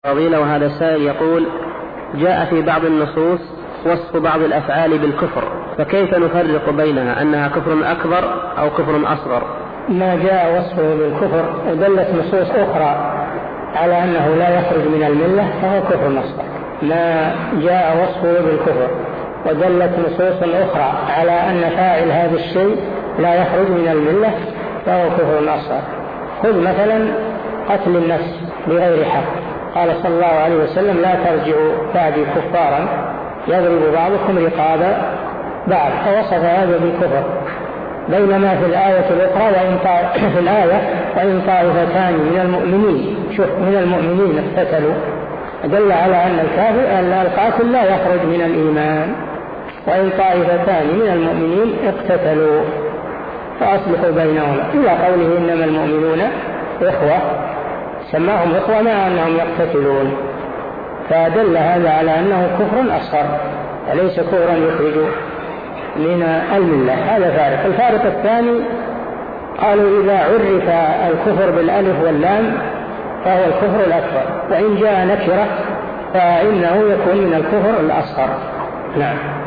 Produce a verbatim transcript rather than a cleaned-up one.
فضيلة. وهذا السائل يقول: جاء في بعض النصوص وصف بعض الأفعال بالكفر، فكيف نفرق بينها أنها كفر أكبر أو كفر أصغر؟ ما جاء وصفه بالكفر ودلت نصوص أخرى على أنه لا يخرج من الملة فهو كفر أصغر. ما جاء وصفه بالكفر ودلت نصوص أخرى على أن فاعل هذا الشيء لا يخرج من الملة فهو كفر أصغر. خذ مثلا قتل النفس بغير حق، قال صلى الله عليه وسلم: لا ترجعوا بعدي كفارا يضرب بعضكم رقاب بعض، فوصف هذا بالكفر. بينما في الآية الأخرى وإن في الآية وإن طائفتان من المؤمنين، شوف، من المؤمنين اقتتلوا، دل على أن الكافر أن القاتل لا يخرج من الإيمان. وإن طائفتان من المؤمنين اقتتلوا فأصلحوا بينهما، إلى قوله: إنما المؤمنون إخوة، سماهم إخوة مع أنهم يقتتلون. فدل هذا على أنه كفر أصغر وليس كفرا يخرج من الملة. هذا فارق. الفارق الثاني قالوا: إذا عرف الكفر بالألف واللام فهو الكفر الأكبر، وإن جاء نكرة فإنه يكون من الكفر الأصغر. نعم.